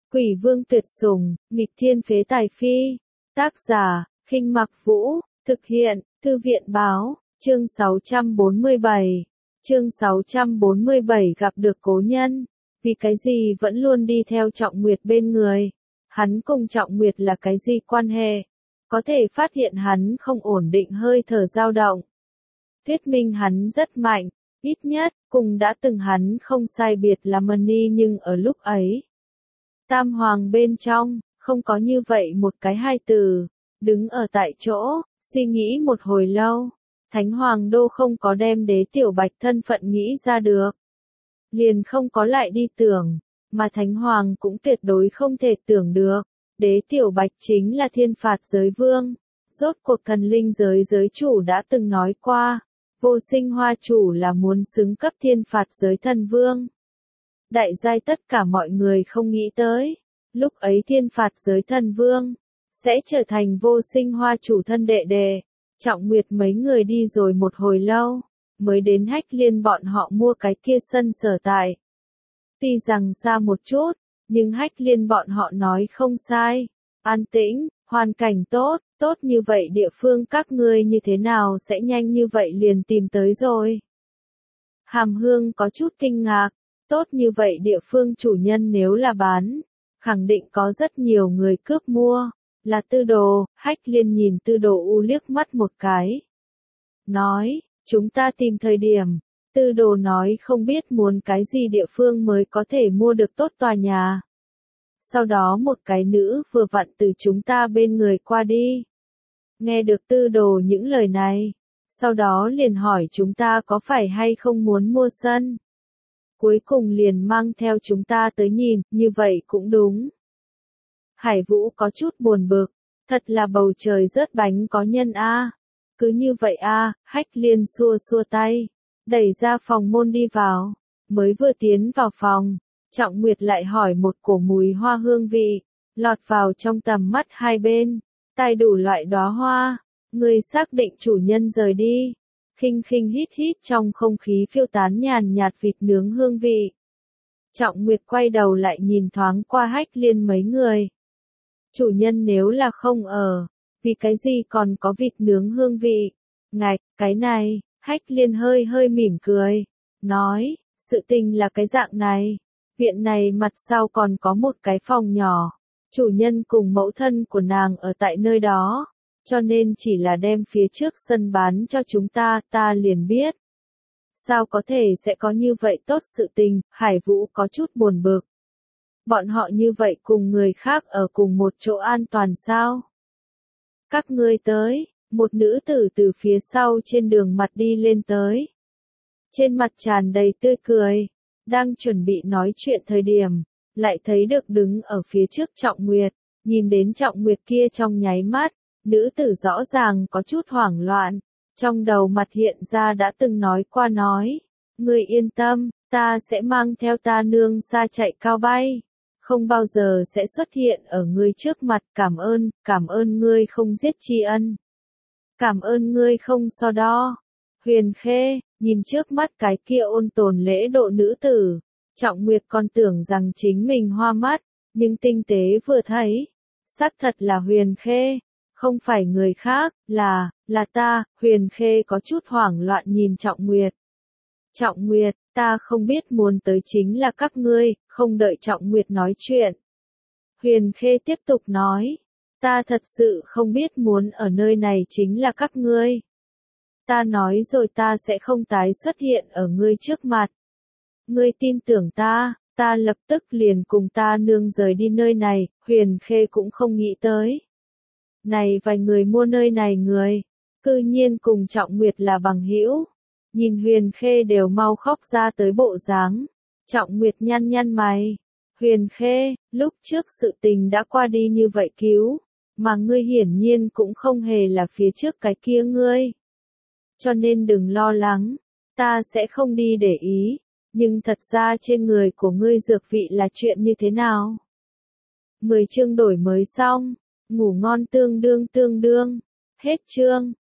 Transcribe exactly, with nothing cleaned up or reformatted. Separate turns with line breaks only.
Quỷ vương tuyệt sủng, nghịch thiên phế tài phi. Tác giả, Khinh Mặc Vũ, thực hiện, Thư viện báo, chương sáu trăm bốn mươi bảy. Chương sáu trăm bốn mươi bảy gặp được cố nhân. Vì cái gì vẫn luôn đi theo Trọng Nguyệt bên người? Hắn cùng Trọng Nguyệt là cái gì quan hệ? Có thể phát hiện hắn không ổn định hơi thở dao động. Thuyết minh hắn rất mạnh, ít nhất, cùng đã từng hắn không sai biệt là Mani, nhưng ở lúc ấy. Tam Hoàng bên trong, không có như vậy một cái hai từ, đứng ở tại chỗ, suy nghĩ một hồi lâu. Thánh Hoàng đô không có đem Đế Tiểu Bạch thân phận nghĩ ra được. Liền không có lại đi tưởng, mà Thánh Hoàng cũng tuyệt đối không thể tưởng được. Đế Tiểu Bạch chính là thiên phạt giới vương. Rốt cuộc thần linh giới giới chủ đã từng nói qua, vô sinh hoa chủ là muốn xứng cấp thiên phạt giới thần vương. Đại giai tất cả mọi người không nghĩ tới, lúc ấy thiên phạt giới thần vương, sẽ trở thành vô sinh hoa chủ thân đệ đệ. Trọng Nguyệt mấy người đi rồi một hồi lâu, mới đến Hách Liên bọn họ mua cái kia sân sở tại. Tuy rằng xa một chút, nhưng Hách Liên bọn họ nói không sai. An tĩnh, hoàn cảnh tốt, tốt như vậy địa phương các ngươi như thế nào sẽ nhanh như vậy liền tìm tới rồi. Hàm Hương có chút kinh ngạc, tốt như vậy địa phương chủ nhân nếu là bán, khẳng định có rất nhiều người cướp mua. Là Tư Đồ. Hách Liên nhìn Tư Đồ U liếc mắt một cái. Nói, chúng ta tìm thời điểm. Tư Đồ nói không biết muốn cái gì địa phương mới có thể mua được tốt tòa nhà. Sau đó một cái nữ vừa vặn từ chúng ta bên người qua đi. Nghe được Tư Đồ những lời này, sau đó liền hỏi chúng ta có phải hay không muốn mua sân. Cuối cùng liền mang theo chúng ta tới nhìn, như vậy cũng đúng. Hải Vũ có chút buồn bực, thật là bầu trời rớt bánh có nhân a. Cứ như vậy a. Hách Liên xua xua tay, đẩy ra phòng môn đi vào. Mới vừa tiến vào phòng, Trọng Nguyệt lại hỏi một cổ mùi hoa hương vị, lọt vào trong tầm mắt hai bên, tai đủ loại đóa hoa. Người xác định chủ nhân rời đi. Khinh khinh hít hít trong không khí phiêu tán nhàn nhạt vịt nướng hương vị. Trọng Nguyệt quay đầu lại nhìn thoáng qua Hách Liên mấy người. Chủ nhân nếu là không ở, vì cái gì còn có vịt nướng hương vị? Ngạch, cái này, Hách Liên hơi hơi mỉm cười, nói, sự tình là cái dạng này. Viện này mặt sau còn có một cái phòng nhỏ, chủ nhân cùng mẫu thân của nàng ở tại nơi đó, cho nên chỉ là đem phía trước sân bán cho chúng ta, ta liền biết. Sao có thể sẽ có như vậy tốt sự tình? Hải Vũ có chút buồn bực. Bọn họ như vậy cùng người khác ở cùng một chỗ an toàn sao? Các ngươi tới, một nữ tử từ phía sau trên đường mặt đi lên tới. Trên mặt tràn đầy tươi cười, đang chuẩn bị nói chuyện thời điểm, lại thấy được đứng ở phía trước Trọng Nguyệt, nhìn đến Trọng Nguyệt kia trong nháy mắt, nữ tử rõ ràng có chút hoảng loạn, trong đầu mặt hiện ra đã từng nói qua nói, ngươi yên tâm, ta sẽ mang theo ta nương xa chạy cao bay. Không bao giờ sẽ xuất hiện ở ngươi trước mặt, cảm ơn, cảm ơn ngươi không giết tri ân. Cảm ơn ngươi không so đo. Huyền Khê, nhìn trước mắt cái kia ôn tồn lễ độ nữ tử, Trọng Nguyệt còn tưởng rằng chính mình hoa mắt, nhưng tinh tế vừa thấy, xác thật là Huyền Khê, không phải người khác, là, là ta. Huyền Khê có chút hoảng loạn nhìn Trọng Nguyệt. Trọng Nguyệt, ta không biết muốn tới chính là các ngươi. Không đợi Trọng Nguyệt nói chuyện, Huyền Khê tiếp tục nói, ta thật sự không biết muốn ở nơi này chính là các ngươi. Ta nói rồi ta sẽ không tái xuất hiện ở ngươi trước mặt. Ngươi tin tưởng ta, ta lập tức liền cùng ta nương rời đi nơi này. Huyền Khê cũng không nghĩ tới. Này vài người mua nơi này người, cư nhiên cùng Trọng Nguyệt là bằng hữu. Nhìn Huyền Khê đều mau khóc ra tới bộ dáng. Trọng Nguyệt nhăn nhăn mày. Huyền Khê, lúc trước sự tình đã qua đi như vậy cứu, mà ngươi hiển nhiên cũng không hề là phía trước cái kia ngươi. Cho nên đừng lo lắng, ta sẽ không đi để ý, nhưng thật ra trên người của ngươi dược vị là chuyện như thế nào? mười chương đổi mới xong, ngủ ngon tương đương tương đương, hết chương.